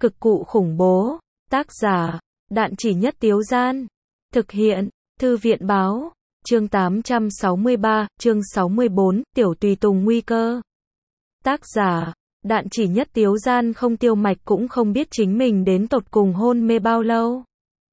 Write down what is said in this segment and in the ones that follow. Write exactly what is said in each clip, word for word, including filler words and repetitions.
Cực cụ khủng bố. Tác giả, Đạn Chỉ Nhất Tiếu Gian. Thực hiện, Thư viện Báo. Chương tám trăm sáu mươi ba, chương sáu mươi bốn, Tiểu Tùy Tùng Nguy Cơ. Tác giả, Đạn Chỉ Nhất Tiếu Gian. Không Tiêu Mạch cũng không biết chính mình đến tột cùng hôn mê bao lâu.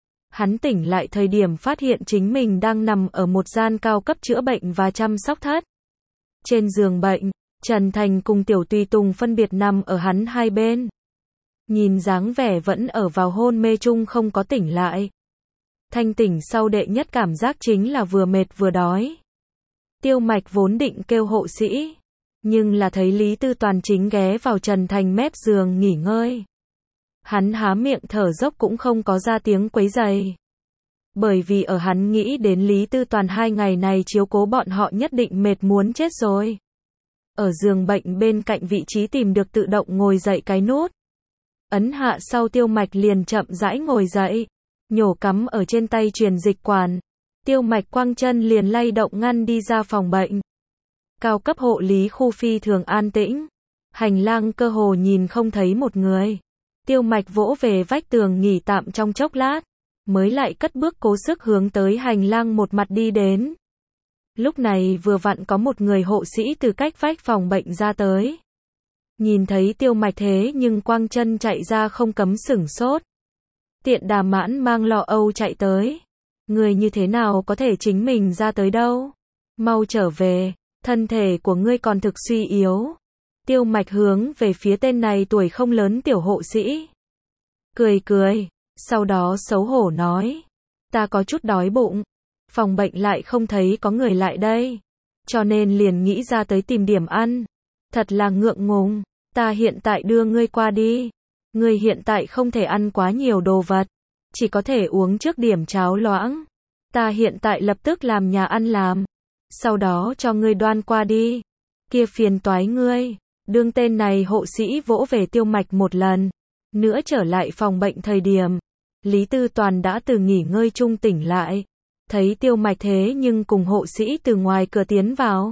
Hắn tỉnh lại thời điểm phát hiện chính mình đang nằm ở một gian cao cấp chữa bệnh và chăm sóc thất. Trên giường bệnh, Trần Thành cùng Tiểu Tùy Tùng phân biệt nằm ở hắn hai bên. Nhìn dáng vẻ vẫn ở vào hôn mê chung không có tỉnh lại. Thanh tỉnh sau đệ nhất cảm giác chính là vừa mệt vừa đói. Tiêu Mạch vốn định kêu hộ sĩ, nhưng là thấy Lý Tư Toàn chính ghé vào Trần Thành mép giường nghỉ ngơi. Hắn há miệng thở dốc cũng không có ra tiếng quấy rầy. Bởi vì ở hắn nghĩ đến Lý Tư Toàn hai ngày này chiếu cố bọn họ nhất định mệt muốn chết rồi. Ở giường bệnh bên cạnh vị trí tìm được tự động ngồi dậy cái nút. Ấn hạ sau Tiêu Mạch liền chậm rãi ngồi dậy, nhổ cắm ở trên tay truyền dịch quản. Tiêu Mạch quăng chân liền lay động ngăn đi ra phòng bệnh. Cao cấp hộ lý khu phi thường an tĩnh. Hành lang cơ hồ nhìn không thấy một người. Tiêu Mạch vỗ về vách tường nghỉ tạm trong chốc lát, mới lại cất bước cố sức hướng tới hành lang một mặt đi đến. Lúc này vừa vặn có một người hộ sĩ từ cách vách phòng bệnh ra tới. Nhìn thấy Tiêu Mạch thế nhưng quăng chân chạy ra không cấm sửng sốt. Tiện đà mãn mang lo âu chạy tới. Người như thế nào có thể chính mình ra tới đâu? Mau trở về, thân thể của ngươi còn thực suy yếu. Tiêu Mạch hướng về phía tên này tuổi không lớn tiểu hộ sĩ. Cười cười, sau đó xấu hổ nói. Ta có chút đói bụng. Phòng bệnh lại không thấy có người lại đây. Cho nên liền nghĩ ra tới tìm điểm ăn. Thật là ngượng ngùng. Ta hiện tại đưa ngươi qua đi. Ngươi hiện tại không thể ăn quá nhiều đồ vật. Chỉ có thể uống trước điểm cháo loãng. Ta hiện tại lập tức làm nhà ăn làm. Sau đó cho ngươi đoan qua đi. Kia phiền toái ngươi. Đương tên này hộ sĩ vỗ về Tiêu Mạch một lần. Nữa trở lại phòng bệnh thời điểm. Lý Tư Toàn đã từ nghỉ ngơi chung tỉnh lại. Thấy Tiêu Mạch thế nhưng cùng hộ sĩ từ ngoài cửa tiến vào.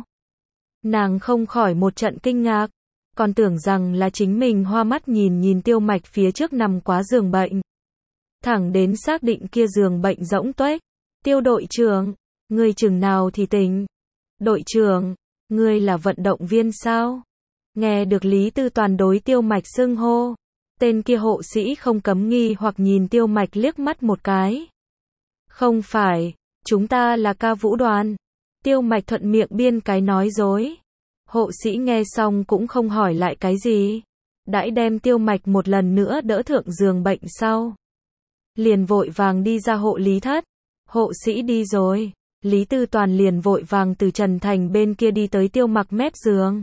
Nàng không khỏi một trận kinh ngạc. Còn tưởng rằng là chính mình hoa mắt nhìn nhìn Tiêu Mạch phía trước nằm quá giường bệnh. Thẳng đến xác định kia giường bệnh rỗng tuếch. Tiêu đội trưởng, ngươi chừng nào thì tỉnh. Đội trưởng, ngươi là vận động viên sao? Nghe được Lý Tư Toàn đối Tiêu Mạch xưng hô. Tên kia hộ sĩ không cấm nghi hoặc nhìn Tiêu Mạch liếc mắt một cái. Không phải, chúng ta là ca vũ đoàn. Tiêu Mạch thuận miệng biên cái nói dối. Hộ sĩ nghe xong cũng không hỏi lại cái gì. Đãi đem Tiêu Mạch một lần nữa đỡ thượng giường bệnh sau. Liền vội vàng đi ra hộ lý thất. Hộ sĩ đi rồi. Lý Tư Toàn liền vội vàng từ Trần Thành bên kia đi tới Tiêu Mạch mép giường.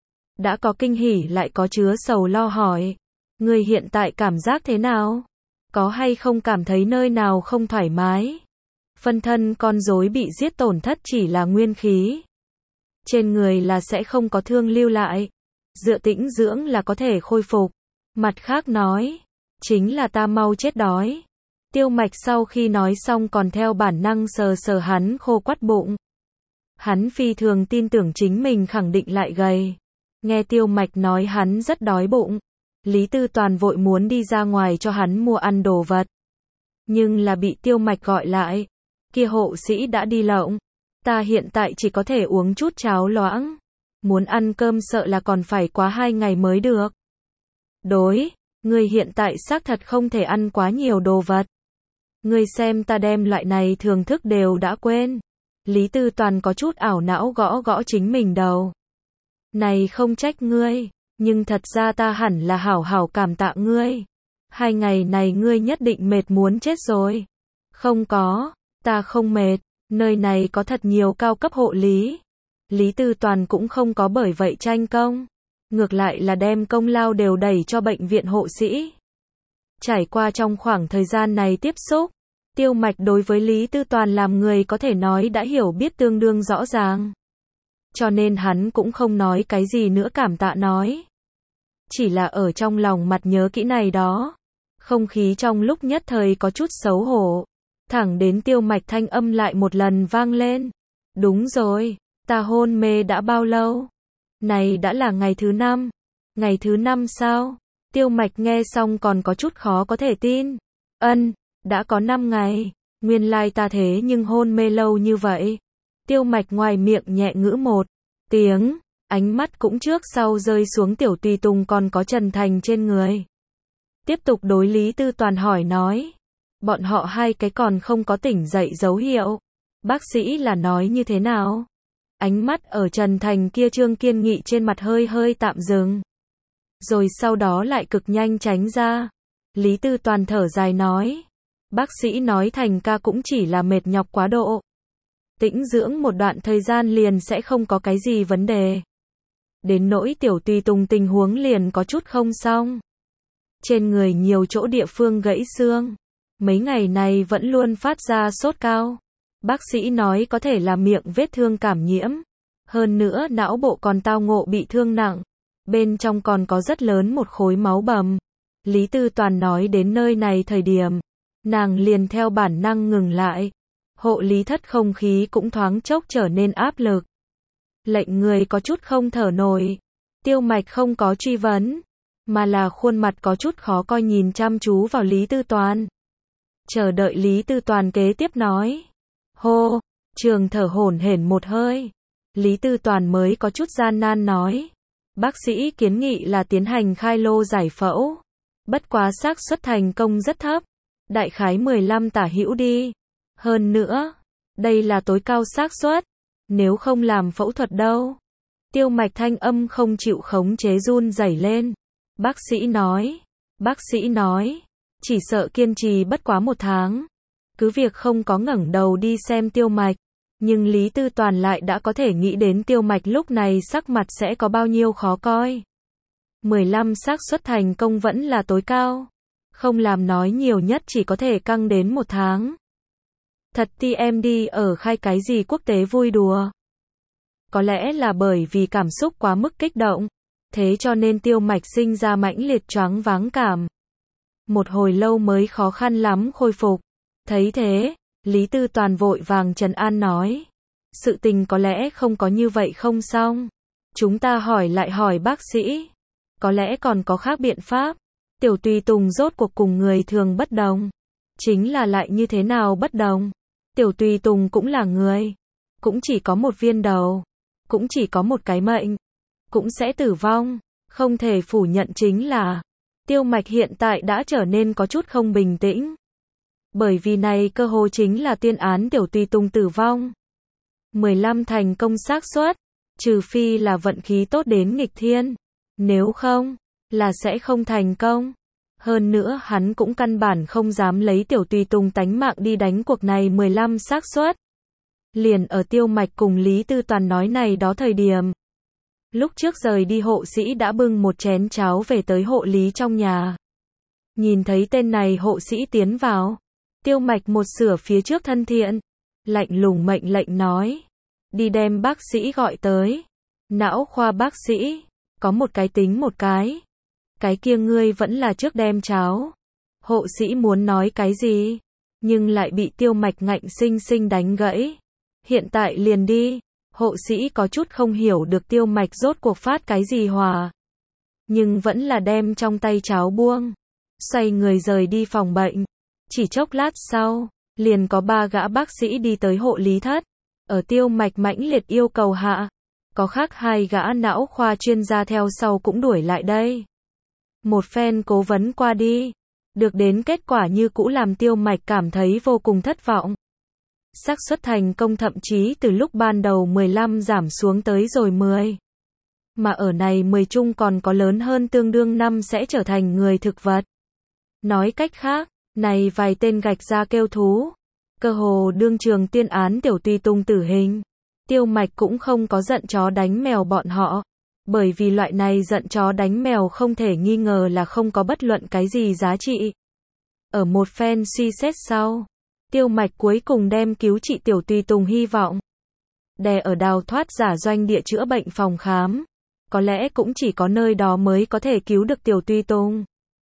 Đã có kinh hỉ lại có chứa sầu lo hỏi. Người hiện tại cảm giác thế nào? Có hay không cảm thấy nơi nào không thoải mái? Phân thân con rối bị giết tổn thất chỉ là nguyên khí. Trên người là sẽ không có thương lưu lại. Dựa tĩnh dưỡng là có thể khôi phục. Mặt khác nói, chính là ta mau chết đói. Tiêu Mạch sau khi nói xong còn theo bản năng sờ sờ hắn khô quắt bụng. Hắn phi thường tin tưởng chính mình khẳng định lại gầy. Nghe Tiêu Mạch nói hắn rất đói bụng. Lý Tư Toàn vội muốn đi ra ngoài cho hắn mua ăn đồ vật. Nhưng là bị Tiêu Mạch gọi lại. Kia hộ sĩ đã đi lộng. Ta hiện tại chỉ có thể uống chút cháo loãng. Muốn ăn cơm sợ là còn phải quá hai ngày mới được. Đối, ngươi hiện tại xác thật không thể ăn quá nhiều đồ vật. Ngươi xem ta đem loại này thưởng thức đều đã quên. Lý Tư Toàn có chút ảo não gõ gõ chính mình đầu. Này không trách ngươi, nhưng thật ra ta hẳn là hảo hảo cảm tạ ngươi. Hai ngày này ngươi nhất định mệt muốn chết rồi. Không có, ta không mệt. Nơi này có thật nhiều cao cấp hộ lý. Lý Tư Toàn cũng không có bởi vậy tranh công. Ngược lại là đem công lao đều đẩy cho bệnh viện hộ sĩ. Trải qua trong khoảng thời gian này tiếp xúc, Tiêu Mạch đối với Lý Tư Toàn làm người có thể nói đã hiểu biết tương đương rõ ràng. Cho nên hắn cũng không nói cái gì nữa cảm tạ nói. Chỉ là ở trong lòng mặt nhớ kỹ này đó. Không khí trong lúc nhất thời có chút xấu hổ. Thẳng đến Tiêu Mạch thanh âm lại một lần vang lên. Đúng rồi, ta hôn mê đã bao lâu? Này đã là ngày thứ năm. Ngày thứ năm sao? Tiêu Mạch nghe xong còn có chút khó có thể tin. Ân, đã có năm ngày, nguyên lai ta thế nhưng hôn mê lâu như vậy. Tiêu Mạch ngoài miệng nhẹ ngữ một tiếng, ánh mắt cũng trước sau rơi xuống Tiểu Tùy Tùng còn có Trần Thành trên người. Tiếp tục đối Lý Tư Toàn hỏi nói, bọn họ hai cái còn không có tỉnh dậy dấu hiệu. Bác sĩ là nói như thế nào? Ánh mắt ở Trần Thành kia trương kiên nghị trên mặt hơi hơi tạm dừng. Rồi sau đó lại cực nhanh tránh ra. Lý Tư Toàn thở dài nói, bác sĩ nói Thành ca cũng chỉ là mệt nhọc quá độ. Tĩnh dưỡng một đoạn thời gian liền sẽ không có cái gì vấn đề. Đến nỗi Tiểu Tùy Tùng tình huống liền có chút không xong. Trên người nhiều chỗ địa phương gãy xương. Mấy ngày này vẫn luôn phát ra sốt cao. Bác sĩ nói có thể là miệng vết thương cảm nhiễm. Hơn nữa não bộ còn tao ngộ bị thương nặng. Bên trong còn có rất lớn một khối máu bầm. Lý Tư Toàn nói đến nơi này thời điểm, nàng liền theo bản năng ngừng lại. Hộ lý thất không khí cũng thoáng chốc trở nên áp lực. Lệnh người có chút không thở nổi. Tiêu Mạch không có truy vấn, mà là khuôn mặt có chút khó coi nhìn chăm chú vào Lý Tư Toàn. Chờ đợi Lý Tư Toàn kế tiếp nói. Hô, trường thở hổn hển một hơi. Lý Tư Toàn mới có chút gian nan nói. Bác sĩ kiến nghị là tiến hành khai lô giải phẫu. Bất quá xác suất thành công rất thấp. Đại khái mười lăm tả hữu đi. Hơn nữa, đây là tối cao xác suất. Nếu không làm phẫu thuật đâu. Tiêu Mạch thanh âm không chịu khống chế run rẩy lên. Bác sĩ nói. Bác sĩ nói. Chỉ sợ kiên trì bất quá một tháng. Cứ việc không có ngẩng đầu đi xem Tiêu Mạch. Nhưng Lý Tư Toàn lại đã có thể nghĩ đến Tiêu Mạch lúc này sắc mặt sẽ có bao nhiêu khó coi. mười lăm xác suất thành công vẫn là tối cao. Không làm nói nhiều nhất chỉ có thể căng đến một tháng. Thật ti em đi ở khai cái gì quốc tế vui đùa. Có lẽ là bởi vì cảm xúc quá mức kích động. Thế cho nên Tiêu Mạch sinh ra mãnh liệt choáng váng cảm. Một hồi lâu mới khó khăn lắm khôi phục. Thấy thế, Lý Tư Toàn vội vàng trấn an nói. Sự tình có lẽ không có như vậy không xong. Chúng ta hỏi lại hỏi bác sĩ. Có lẽ còn có khác biện pháp. Tiểu Tùy Tùng rốt cuộc cùng người thường bất đồng. Chính là lại như thế nào bất đồng. Tiểu Tùy Tùng cũng là người. Cũng chỉ có một viên đầu. Cũng chỉ có một cái mệnh. Cũng sẽ tử vong. Không thể phủ nhận chính là Tiêu Mạch hiện tại đã trở nên có chút không bình tĩnh. Bởi vì này cơ hồ chính là tuyên án Tiểu Tùy Tùng tử vong. mười lăm thành công xác suất, trừ phi là vận khí tốt đến nghịch thiên, nếu không, là sẽ không thành công. Hơn nữa hắn cũng căn bản không dám lấy Tiểu Tùy Tùng tánh mạng đi đánh cuộc này mười lăm xác suất. Liền ở Tiêu Mạch cùng Lý Tư Toàn nói này đó thời điểm. Lúc trước rời đi hộ sĩ đã bưng một chén cháo về tới hộ lý trong nhà. Nhìn thấy tên này hộ sĩ tiến vào. Tiêu Mạch một sửa phía trước thân thiện. Lạnh lùng mệnh lệnh nói. Đi đem bác sĩ gọi tới. Não khoa bác sĩ. Có một cái tính một cái. Cái kia ngươi vẫn là trước đem cháo. Hộ sĩ muốn nói cái gì. Nhưng lại bị Tiêu Mạch ngạnh sinh sinh đánh gãy. Hiện tại liền đi. Hộ sĩ có chút không hiểu được Tiêu Mạch rốt cuộc phát cái gì hòa. Nhưng vẫn là đem trong tay cháo buông. Xoay người rời đi phòng bệnh. Chỉ chốc lát sau, liền có ba gã bác sĩ đi tới hộ lý thất. Ở Tiêu Mạch mãnh liệt yêu cầu hạ. Có khác hai gã não khoa chuyên gia theo sau cũng đuổi lại đây. Một phen cố vấn qua đi. Được đến kết quả như cũ làm Tiêu Mạch cảm thấy vô cùng thất vọng. Xác suất thành công thậm chí từ lúc ban đầu mười lăm giảm xuống tới rồi mười. Mà ở này mười chung còn có lớn hơn tương đương năm sẽ trở thành người thực vật. Nói cách khác, này vài tên gạch ra kêu thú. Cơ hồ đương trường tuyên án Tiểu Tùy Tùng tử hình. Tiêu Mạch cũng không có giận chó đánh mèo bọn họ. Bởi vì loại này giận chó đánh mèo không thể nghi ngờ là không có bất luận cái gì giá trị. Ở một phen suy xét sau. Tiêu Mạch cuối cùng đem cứu trị Tiểu Tùy Tùng hy vọng. Đè ở đào thoát giả doanh địa chữa bệnh phòng khám. Có lẽ cũng chỉ có nơi đó mới có thể cứu được Tiểu Tùy Tùng.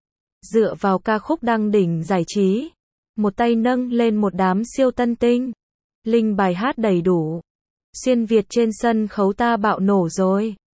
Dựa vào ca khúc đăng đỉnh giải trí. Một tay nâng lên một đám siêu tân tinh. Linh bài hát đầy đủ. Xuyên Việt trên sân khấu ta bạo nổ rồi.